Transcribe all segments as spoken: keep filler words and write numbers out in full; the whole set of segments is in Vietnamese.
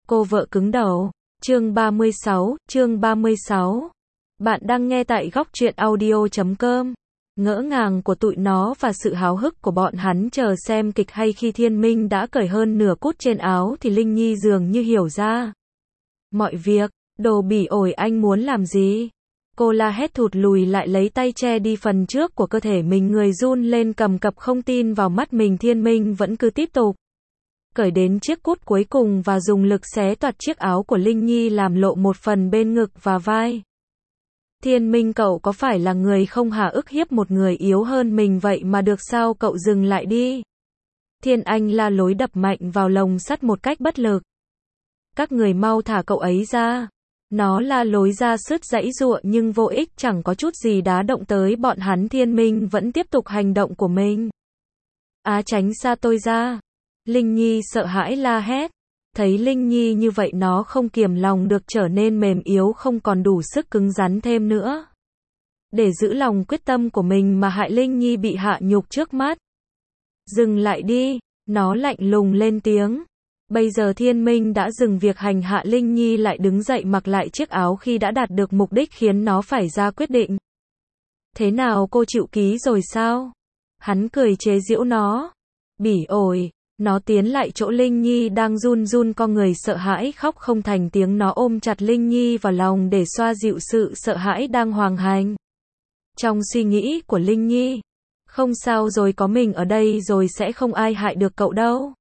Cô vợ cứng đầu. Chương ba mươi sáu, chương ba mươi sáu. Bạn đang nghe tại góc truyện audio chấm com. Ngỡ ngàng của tụi nó và sự háo hức của bọn hắn chờ xem kịch hay khi Thiên Minh đã cởi hơn nửa cút trên áo thì Linh Nhi dường như hiểu ra mọi việc. Đồ bỉ ổi, anh muốn làm gì? Cô la hét thụt lùi lại, lấy tay che đi phần trước của cơ thể mình, người run lên cầm cập không tin vào mắt mình. Thiên Minh vẫn cứ tiếp tục cởi đến chiếc cút cuối cùng và dùng lực xé toạc chiếc áo của Linh Nhi, làm lộ một phần bên ngực và vai. Thiên Minh, cậu có phải là người không hả? Ức hiếp một người yếu hơn mình vậy mà được sao? Cậu dừng lại đi. Thiên Anh la lối, đập mạnh vào lồng sắt một cách bất lực. Các người mau thả cậu ấy ra. Nó la lối ra sứt giãy giụa nhưng vô ích, chẳng có chút gì đá động tới bọn hắn. Thiên Minh vẫn tiếp tục hành động của mình. Á, tránh xa tôi ra. Linh Nhi sợ hãi la hét. Thấy Linh Nhi như vậy nó không kiềm lòng được, trở nên mềm yếu, không còn đủ sức cứng rắn thêm nữa để giữ lòng quyết tâm của mình mà hại Linh Nhi bị hạ nhục trước mắt. Dừng lại đi. Nó lạnh lùng lên tiếng. Bây giờ Thiên Minh đã dừng việc hành hạ Linh Nhi, lại đứng dậy mặc lại chiếc áo khi đã đạt được mục đích, khiến nó phải ra quyết định. Thế nào, cô chịu ký rồi sao? Hắn cười chế giễu nó. Bỉ ổi. Nó tiến lại chỗ Linh Nhi đang run run co người, sợ hãi khóc không thành tiếng. Nó ôm chặt Linh Nhi vào lòng để xoa dịu sự sợ hãi đang hoành hành trong suy nghĩ của Linh Nhi. Không sao rồi, có mình ở đây rồi sẽ không ai hại được cậu đâu.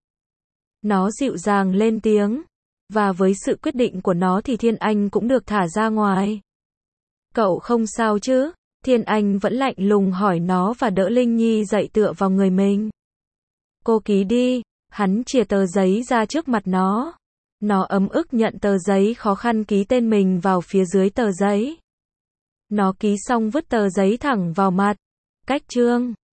Nó dịu dàng lên tiếng. Và với sự quyết định của nó thì Thiên Anh cũng được thả ra ngoài. Cậu không sao chứ? Thiên Anh vẫn lạnh lùng hỏi nó và đỡ Linh Nhi dậy tựa vào người mình. Cô ký đi. Hắn chìa tờ giấy ra trước mặt nó. Nó ấm ức nhận tờ giấy, khó khăn ký tên mình vào phía dưới tờ giấy. Nó ký xong vứt tờ giấy thẳng vào mặt. Cách chương.